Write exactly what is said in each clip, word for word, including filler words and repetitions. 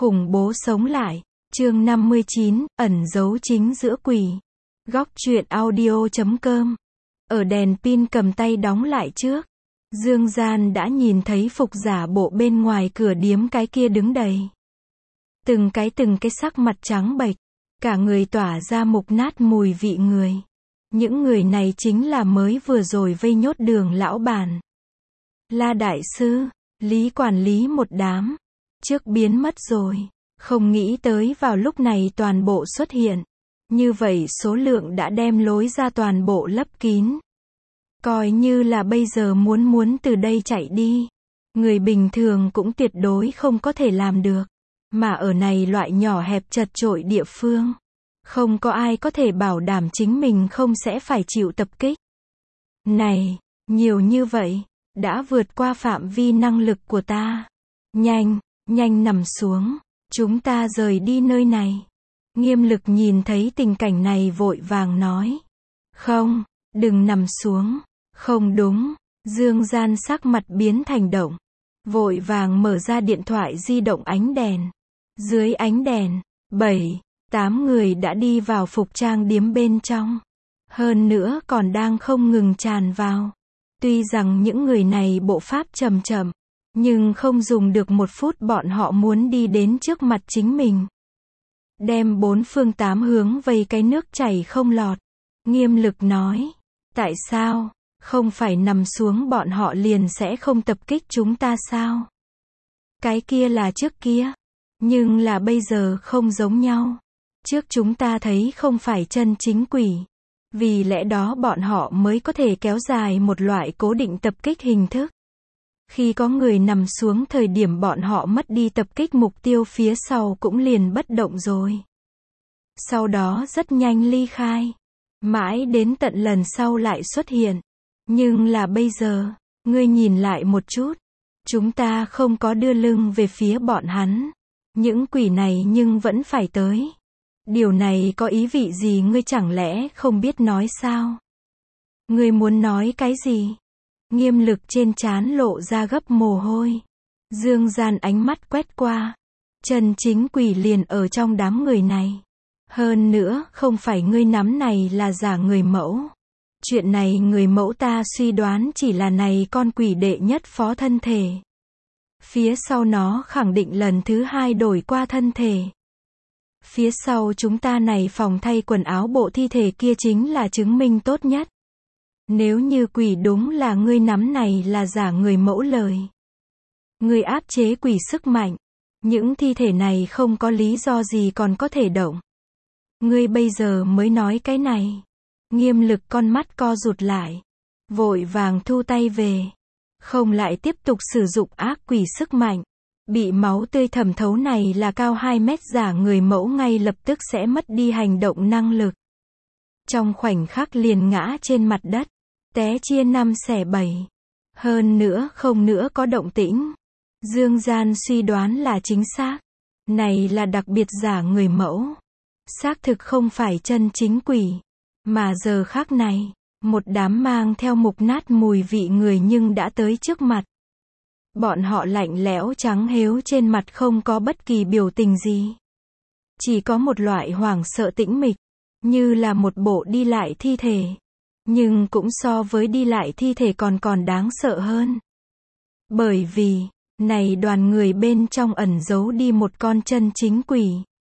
Khủng bố sống lại. Chương năm mươi chín, ẩn giấu chính giữa quỷ. Góc truyện audio chấm com. Ở đèn pin cầm tay đóng lại trước, Dương Gian đã nhìn thấy phục giả bộ bên ngoài cửa điếm cái kia đứng đầy. Từng cái từng cái sắc mặt trắng bệch, cả người tỏa ra mục nát mùi vị người. Những người này chính là mới vừa rồi vây nhốt Đường lão bản, La đại sư, Lý quản lý một đám. Trước biến mất rồi, không nghĩ tới vào lúc này toàn bộ xuất hiện. Như vậy số lượng đã đem lối ra toàn bộ lấp kín. Coi như là bây giờ muốn muốn từ đây chạy đi, người bình thường cũng tuyệt đối không có thể làm được. Mà ở này loại nhỏ hẹp chật chội địa phương, không có ai có thể bảo đảm chính mình không sẽ phải chịu tập kích. Này, nhiều như vậy, đã vượt qua phạm vi năng lực của ta. Nhanh, nhanh nằm xuống, chúng ta rời đi nơi này. Nghiêm Lực nhìn thấy tình cảnh này vội vàng nói. Không, đừng nằm xuống. Không đúng. Dương Gian sắc mặt biến thành động, vội vàng mở ra điện thoại di động ánh đèn. Dưới ánh đèn, bảy, tám người đã đi vào phục trang điếm bên trong. Hơn nữa còn đang không ngừng tràn vào. Tuy rằng những người này bộ pháp chậm chậm, nhưng không dùng được một phút bọn họ muốn đi đến trước mặt chính mình. Đem bốn phương tám hướng vây cái nước chảy không lọt. Nghiêm Lực nói. Tại sao? Không phải nằm xuống bọn họ liền sẽ không tập kích chúng ta sao? Cái kia là trước kia. Nhưng là bây giờ không giống nhau. Trước chúng ta thấy không phải chân chính quỷ. Vì lẽ đó bọn họ mới có thể kéo dài một loại cố định tập kích hình thức. Khi có người nằm xuống thời điểm bọn họ mất đi tập kích mục tiêu phía sau cũng liền bất động rồi. Sau đó rất nhanh ly khai. Mãi đến tận lần sau lại xuất hiện. Nhưng là bây giờ, ngươi nhìn lại một chút. Chúng ta không có đưa lưng về phía bọn hắn. Những quỷ này nhưng vẫn phải tới. Điều này có ý vị gì ngươi chẳng lẽ không biết nói sao? Ngươi muốn nói cái gì? Nghiêm Lực trên trán lộ ra gấp mồ hôi. Dương Gian ánh mắt quét qua. Chân chính quỷ liền ở trong đám người này. Hơn nữa, không phải ngươi nắm này là giả người mẫu. Chuyện này người mẫu ta suy đoán chỉ là này con quỷ đệ nhất phó thân thể. Phía sau nó khẳng định lần thứ hai đổi qua thân thể. Phía sau chúng ta này phòng thay quần áo bộ thi thể kia chính là chứng minh tốt nhất. Nếu như quỷ đúng là ngươi nắm này là giả người mẫu lời. Ngươi áp chế quỷ sức mạnh. Những thi thể này không có lý do gì còn có thể động. Ngươi bây giờ mới nói cái này. Nghiêm Lực con mắt co rụt lại. Vội vàng thu tay về. Không lại tiếp tục sử dụng ác quỷ sức mạnh. Bị máu tươi thẩm thấu này là cao hai mét giả người mẫu ngay lập tức sẽ mất đi hành động năng lực. Trong khoảnh khắc liền ngã trên mặt đất. Té chia năm xẻ bảy. Hơn nữa không nữa có động tĩnh. Dương Gian suy đoán là chính xác. Này là đặc biệt giả người mẫu. Xác thực không phải chân chính quỷ. Mà giờ khác này, một đám mang theo mục nát mùi vị người nhưng đã tới trước mặt. Bọn họ lạnh lẽo trắng hếu trên mặt không có bất kỳ biểu tình gì. Chỉ có một loại hoảng sợ tĩnh mịch, như là một bộ đi lại thi thể. Nhưng cũng so với đi lại thi thể còn còn đáng sợ hơn. Bởi vì, này đoàn người bên trong ẩn giấu đi một con chân chính quỷ.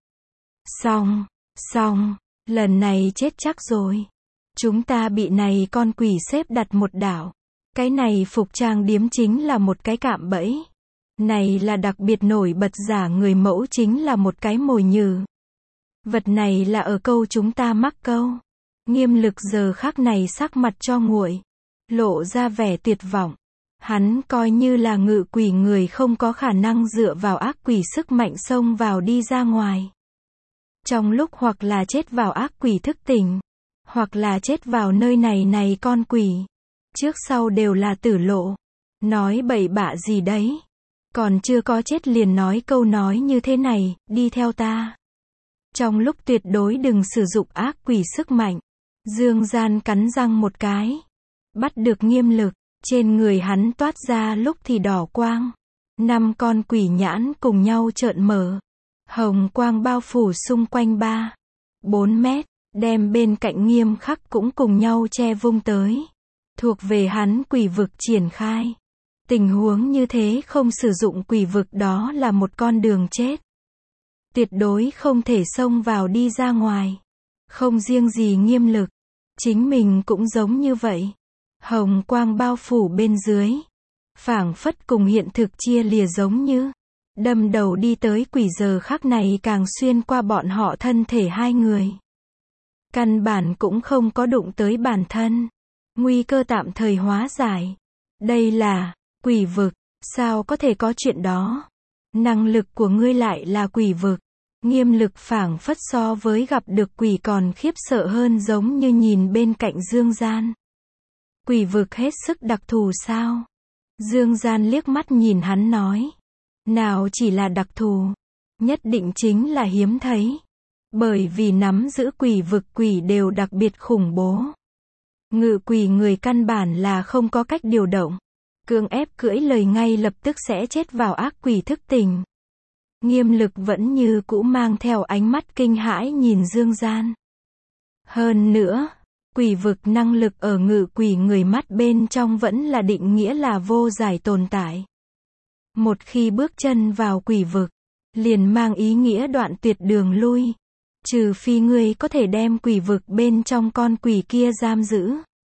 Xong, xong, lần này chết chắc rồi. Chúng ta bị này con quỷ xếp đặt một đảo. Cái này phục trang điếm chính là một cái cạm bẫy. Này là đặc biệt nổi bật giả người mẫu chính là một cái mồi nhử. Vật này là ở câu chúng ta mắc câu. Nghiêm Lực giờ khắc này sắc mặt cho nguội. Lộ ra vẻ tuyệt vọng. Hắn coi như là ngự quỷ người không có khả năng dựa vào ác quỷ sức mạnh xông vào đi ra ngoài. Trong lúc hoặc là chết vào ác quỷ thức tỉnh, hoặc là chết vào nơi này này con quỷ. Trước sau đều là tử lộ. Nói bậy bạ gì đấy. Còn chưa có chết liền nói câu nói như thế này, đi theo ta. Trong lúc tuyệt đối đừng sử dụng ác quỷ sức mạnh. Dương Gian cắn răng một cái. Bắt được Nghiêm Lực. Trên người hắn toát ra lúc thì đỏ quang. Năm con quỷ nhãn cùng nhau trợn mở. Hồng quang bao phủ xung quanh ba, bốn mét, đem bên cạnh nghiêm khắc cũng cùng nhau che vung tới. Thuộc về hắn quỷ vực triển khai. Tình huống như thế không sử dụng quỷ vực đó là một con đường chết. Tuyệt đối không thể xông vào đi ra ngoài. Không riêng gì nghiêm lực, chính mình cũng giống như vậy. Hồng quang bao phủ bên dưới, phảng phất cùng hiện thực chia lìa giống như đâm đầu đi tới quỷ, giờ khắc này càng xuyên qua bọn họ thân thể hai người. Căn bản cũng không có đụng tới bản thân. Nguy cơ tạm thời hóa giải. Đây là quỷ vực, sao có thể có chuyện đó? Năng lực của ngươi lại là quỷ vực. Nghiêm lực phảng phất so với gặp được quỷ còn khiếp sợ hơn, giống như nhìn bên cạnh Dương Gian. Quỷ vực hết sức đặc thù sao? Dương Gian liếc mắt nhìn hắn nói. Nào chỉ là đặc thù, nhất định chính là hiếm thấy. Bởi vì nắm giữ quỷ vực quỷ đều đặc biệt khủng bố. Ngự quỷ người căn bản là không có cách điều động. Cưỡng ép cưỡi lời ngay lập tức sẽ chết vào ác quỷ thức tỉnh. Nghiêm lực vẫn như cũ mang theo ánh mắt kinh hãi nhìn Dương Gian. Hơn nữa, quỷ vực năng lực ở ngự quỷ người mắt bên trong vẫn là định nghĩa là vô giải tồn tại. Một khi bước chân vào quỷ vực, liền mang ý nghĩa đoạn tuyệt đường lui. Trừ phi ngươi có thể đem quỷ vực bên trong con quỷ kia giam giữ.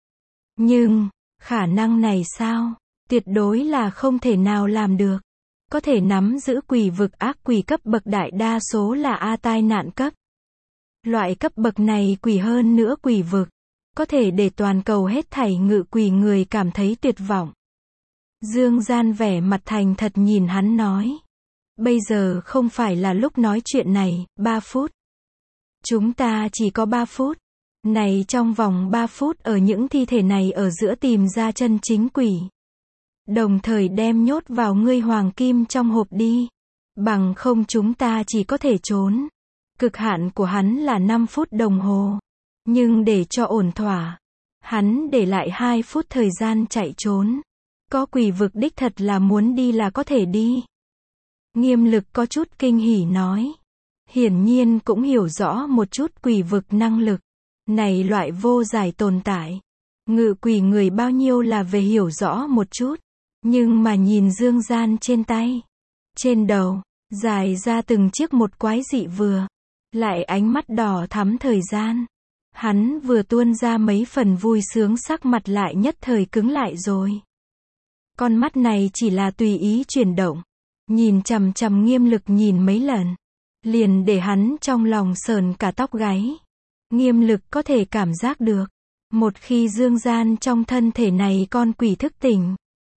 Nhưng, khả năng này sao? Tuyệt đối là không thể nào làm được. Có thể nắm giữ quỷ vực ác quỷ cấp bậc đại đa số là A tai nạn cấp. Loại cấp bậc này quỷ hơn nữa quỷ vực, có thể để toàn cầu hết thảy ngự quỷ người cảm thấy tuyệt vọng. Dương Gian vẻ mặt thành thật nhìn hắn nói. Bây giờ không phải là lúc nói chuyện này, ba phút. Chúng ta chỉ có ba phút. Này trong vòng ba phút ở những thi thể này ở giữa tìm ra chân chính quỷ. Đồng thời đem nhốt vào ngươi hoàng kim trong hộp đi. Bằng không chúng ta chỉ có thể trốn. Cực hạn của hắn là năm phút đồng hồ. Nhưng để cho ổn thỏa, hắn để lại hai phút thời gian chạy trốn. Có quỷ vực đích thật là muốn đi là có thể đi. Nghiêm lực có chút kinh hỉ nói. Hiển nhiên cũng hiểu rõ một chút quỷ vực năng lực. Này loại vô giải tồn tại. Ngự quỷ người bao nhiêu là về hiểu rõ một chút. Nhưng mà nhìn Dương Gian trên tay, trên đầu, dài ra từng chiếc một quái dị vừa. Lại ánh mắt đỏ thắm thời gian. Hắn vừa tuôn ra mấy phần vui sướng, sắc mặt lại nhất thời cứng lại rồi. Con mắt này chỉ là tùy ý chuyển động. Nhìn chằm chằm nghiêm lực nhìn mấy lần. Liền để hắn trong lòng sờn cả tóc gáy. Nghiêm lực có thể cảm giác được. Một khi Dương Gian trong thân thể này con quỷ thức tỉnh,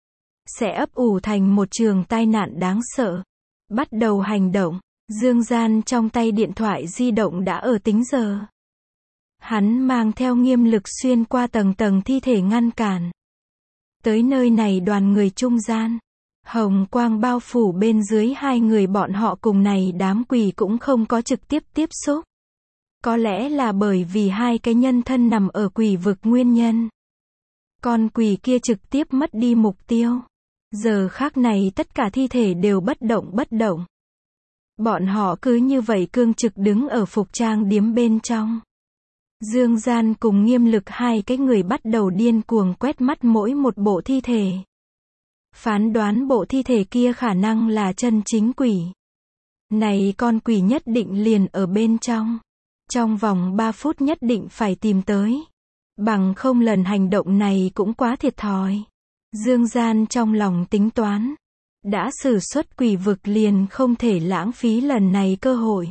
sẽ ấp ủ thành một trường tai nạn đáng sợ. Bắt đầu hành động. Dương Gian trong tay điện thoại di động đã ở tính giờ. Hắn mang theo nghiêm lực xuyên qua tầng tầng thi thể ngăn cản. Tới nơi này đoàn người trung gian. Hồng quang bao phủ bên dưới hai người bọn họ cùng này đám quỷ cũng không có trực tiếp tiếp xúc. Có lẽ là bởi vì hai cái nhân thân nằm ở quỷ vực nguyên nhân. Con quỷ kia trực tiếp mất đi mục tiêu. Giờ khắc này tất cả thi thể đều bất động bất động. Bọn họ cứ như vậy cương trực đứng ở phục trang điếm bên trong. Dương Gian cùng nghiêm lực hai cái người bắt đầu điên cuồng quét mắt mỗi một bộ thi thể. Phán đoán bộ thi thể kia khả năng là chân chính quỷ. Này con quỷ nhất định liền ở bên trong. Trong vòng ba phút nhất định phải tìm tới. Bằng không lần hành động này cũng quá thiệt thòi. Dương Gian trong lòng tính toán. Đã sử xuất quỷ vực liền không thể lãng phí lần này cơ hội.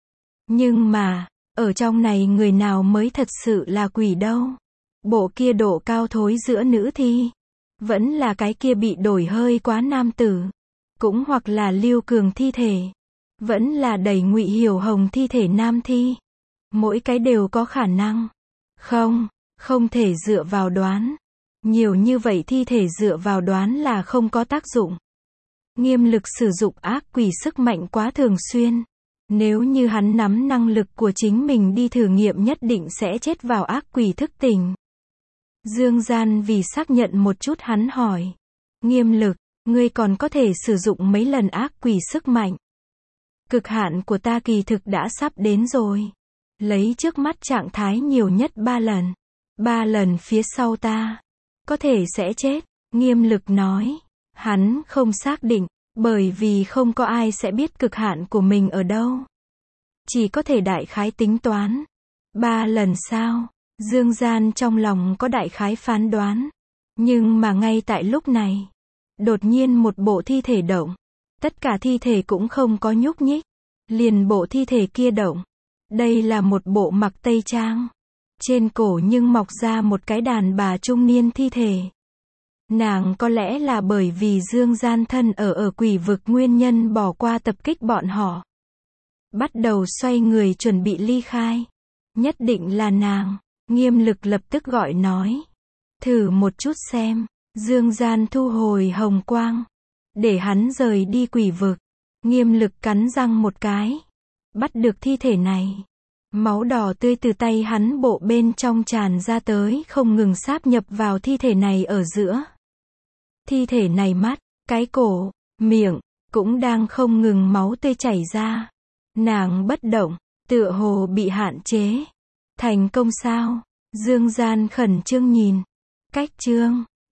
Nhưng mà, ở trong này người nào mới thật sự là quỷ đâu? Bộ kia độ cao thối giữa nữ thi. Vẫn là cái kia bị đổi hơi quá nam tử. Cũng hoặc là Lưu Cường thi thể. Vẫn là đầy Ngụy Hiểu Hồng thi thể nam thi. Mỗi cái đều có khả năng. Không, không thể dựa vào đoán. Nhiều như vậy thi thể dựa vào đoán là không có tác dụng. Nghiêm lực sử dụng ác quỷ sức mạnh quá thường xuyên. Nếu như hắn nắm năng lực của chính mình đi thử nghiệm nhất định sẽ chết vào ác quỷ thức tỉnh. Dương Gian vì xác nhận một chút hắn hỏi. Nghiêm lực, ngươi còn có thể sử dụng mấy lần ác quỷ sức mạnh. Cực hạn của ta kỳ thực đã sắp đến rồi. Lấy trước mắt trạng thái nhiều nhất ba lần. Ba lần phía sau ta. Có thể sẽ chết. Nghiêm Lực nói. Hắn không xác định, bởi vì không có ai sẽ biết cực hạn của mình ở đâu. Chỉ có thể đại khái tính toán. Ba lần sao? Dương Gian trong lòng có đại khái phán đoán. Nhưng mà ngay tại lúc này, đột nhiên một bộ thi thể động. Tất cả thi thể cũng không có nhúc nhích. Liền bộ thi thể kia động. Đây là một bộ mặc tây trang. Trên cổ nhưng mọc ra một cái đàn bà trung niên thi thể. Nàng có lẽ là bởi vì Dương Gian thân ở ở quỷ vực nguyên nhân bỏ qua tập kích bọn họ. Bắt đầu xoay người chuẩn bị ly khai. Nhất định là nàng. Nghiêm Lực lập tức gọi nói. Thử một chút xem. Dương Gian thu hồi hồng quang. Để hắn rời đi quỷ vực. Nghiêm Lực cắn răng một cái. Bắt được thi thể này. Máu đỏ tươi từ tay hắn bộ bên trong tràn ra tới không ngừng sáp nhập vào thi thể này ở giữa. Thi thể này mắt, cái cổ, miệng, cũng đang không ngừng máu tươi chảy ra. Nàng bất động, tựa hồ bị hạn chế. Thành công sao? Dương Gian khẩn trương nhìn. Cách trương.